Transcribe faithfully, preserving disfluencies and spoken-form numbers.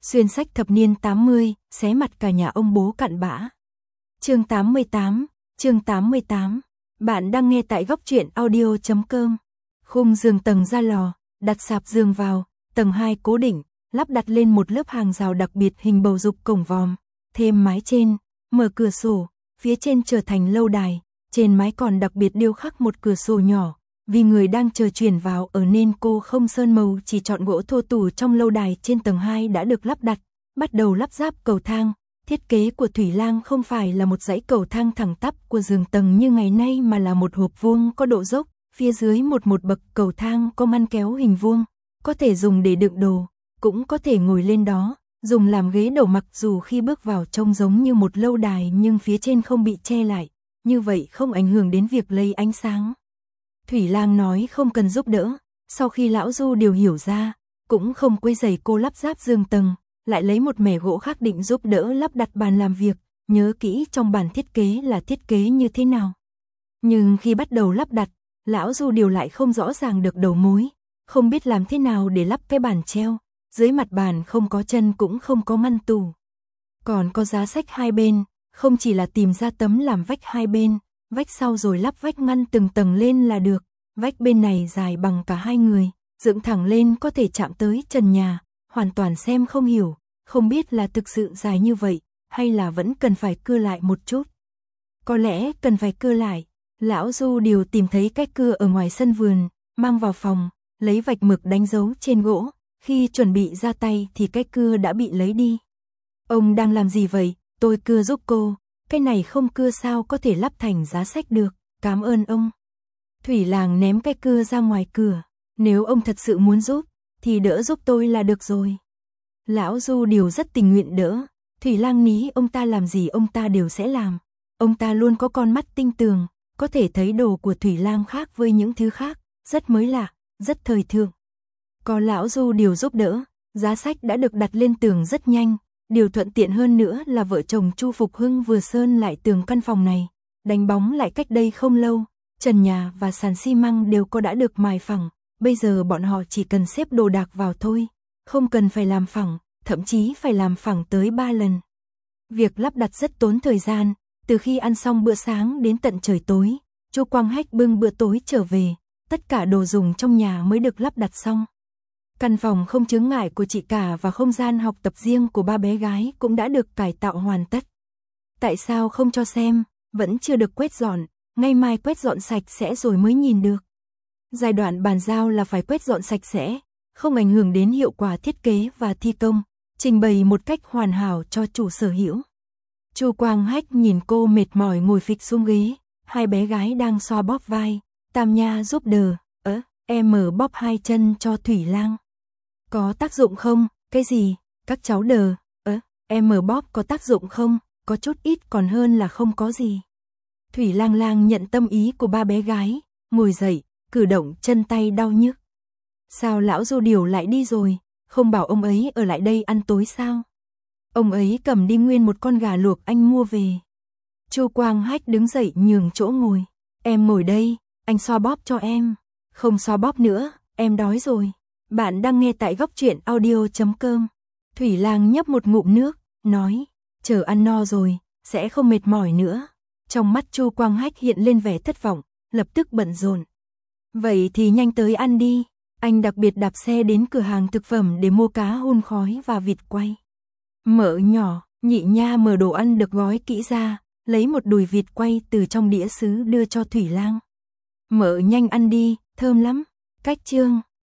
Xuyên sách thập niên tám mươi, xé mặt cả nhà ông bố cặn bã. Chương tám mươi tám, chương tám mươi tám. Bạn đang nghe tại góc truyện audio chấm com. Khung giường tầng ra lò, đặt sạp giường vào, tầng hai cố định, lắp đặt lên một lớp hàng rào đặc biệt hình bầu dục cổng vòm, thêm mái trên, mở cửa sổ, phía trên trở thành lâu đài, trên mái còn đặc biệt điêu khắc một cửa sổ nhỏ, vì người đang chờ chuyển vào ở nên cô không sơn màu, chỉ chọn gỗ thô tủ trong lâu đài trên tầng hai đã được lắp đặt, bắt đầu lắp ráp cầu thang. Thiết kế của Thủy Lang không phải là một dãy cầu thang thẳng tắp của giường tầng như ngày nay mà là một hộp vuông có độ dốc, phía dưới một một bậc cầu thang có măn kéo hình vuông, có thể dùng để đựng đồ, cũng có thể ngồi lên đó, dùng làm ghế đầu mặc dù khi bước vào trông giống như một lâu đài nhưng phía trên không bị che lại, như vậy không ảnh hưởng đến việc lấy ánh sáng. Thủy Lang nói không cần giúp đỡ, sau khi lão Du điều hiểu ra, cũng không quấy rầy cô lắp ráp giường tầng, lại lấy một mẻ gỗ khác định giúp đỡ lắp đặt bàn làm việc, nhớ kỹ trong bản thiết kế là thiết kế như thế nào. Nhưng khi bắt đầu lắp đặt, lão Du điều lại không rõ ràng được đầu mối, không biết làm thế nào để lắp cái bàn treo, dưới mặt bàn không có chân cũng không có ngăn tủ. Còn có giá sách hai bên, không chỉ là tìm ra tấm làm vách hai bên, vách sau rồi lắp vách ngăn từng tầng lên là được, vách bên này dài bằng cả hai người, dựng thẳng lên có thể chạm tới trần nhà, hoàn toàn xem không hiểu, không biết là thực sự dài như vậy, hay là vẫn cần phải cưa lại một chút. Có lẽ cần phải cưa lại, lão Du điều tìm thấy cách cưa ở ngoài sân vườn, mang vào phòng, lấy vạch mực đánh dấu trên gỗ, khi chuẩn bị ra tay thì cách cưa đã bị lấy đi. Ông đang làm gì vậy? Tôi cưa giúp cô, cái này không cưa sao có thể lắp thành giá sách được, cảm ơn ông. Thủy Lang ném cái cưa ra ngoài cửa, nếu ông thật sự muốn giúp, thì đỡ giúp tôi là được rồi. Lão Du điều rất tình nguyện đỡ, Thủy Lang ní ông ta làm gì ông ta đều sẽ làm. Ông ta luôn có con mắt tinh tường, có thể thấy đồ của Thủy Lang khác với những thứ khác, rất mới lạ, rất thời thượng. Có lão Du điều giúp đỡ, giá sách đã được đặt lên tường rất nhanh. Điều thuận tiện hơn nữa là vợ chồng Chu Phục Hưng vừa sơn lại tường căn phòng này, đánh bóng lại cách đây không lâu, trần nhà và sàn xi măng đều có đã được mài phẳng, bây giờ bọn họ chỉ cần xếp đồ đạc vào thôi, không cần phải làm phẳng, thậm chí phải làm phẳng tới ba lần. Việc lắp đặt rất tốn thời gian, từ khi ăn xong bữa sáng đến tận trời tối, Chu Quang Hách bưng bữa tối trở về, tất cả đồ dùng trong nhà mới được lắp đặt xong. Căn phòng không chướng ngại của chị cả và không gian học tập riêng của ba bé gái cũng đã được cải tạo hoàn tất. Tại sao không cho xem, vẫn chưa được quét dọn, ngày mai quét dọn sạch sẽ rồi mới nhìn được. Giai đoạn bàn giao là phải quét dọn sạch sẽ, không ảnh hưởng đến hiệu quả thiết kế và thi công, trình bày một cách hoàn hảo cho chủ sở hữu. Chu Quang Hách nhìn cô mệt mỏi ngồi phịch xuống ghế, hai bé gái đang xoa bóp vai, Tam Nha giúp đỡ, ớ, em mở bóp hai chân cho Thủy Lang. Có tác dụng không? Cái gì? Các cháu đờ, ớ, em mở bóp có tác dụng không? Có chút ít còn hơn là không có gì. Thủy Lang Lang nhận tâm ý của ba bé gái, ngồi dậy, cử động chân tay đau nhức. Sao lão Du điều lại đi rồi? Không bảo ông ấy ở lại đây ăn tối sao? Ông ấy cầm đi nguyên một con gà luộc anh mua về. Chu Quang Hách đứng dậy nhường chỗ ngồi. Em ngồi đây, anh xoa bóp cho em. Không xoa bóp nữa, em đói rồi. Bạn đang nghe tại góc truyện audio chấm com. Thủy Lang nhấp một ngụm nước, nói, chờ ăn no rồi, sẽ không mệt mỏi nữa. Trong mắt Chu Quang Hách hiện lên vẻ thất vọng, lập tức bận rộn. Vậy thì nhanh tới ăn đi, anh đặc biệt đạp xe đến cửa hàng thực phẩm để mua cá hun khói và vịt quay. Mỡ nhỏ, Nhị Nha mở đồ ăn được gói kỹ ra, lấy một đùi vịt quay từ trong đĩa sứ đưa cho Thủy Lang. Mỡ nhanh ăn đi, thơm lắm. Cách chương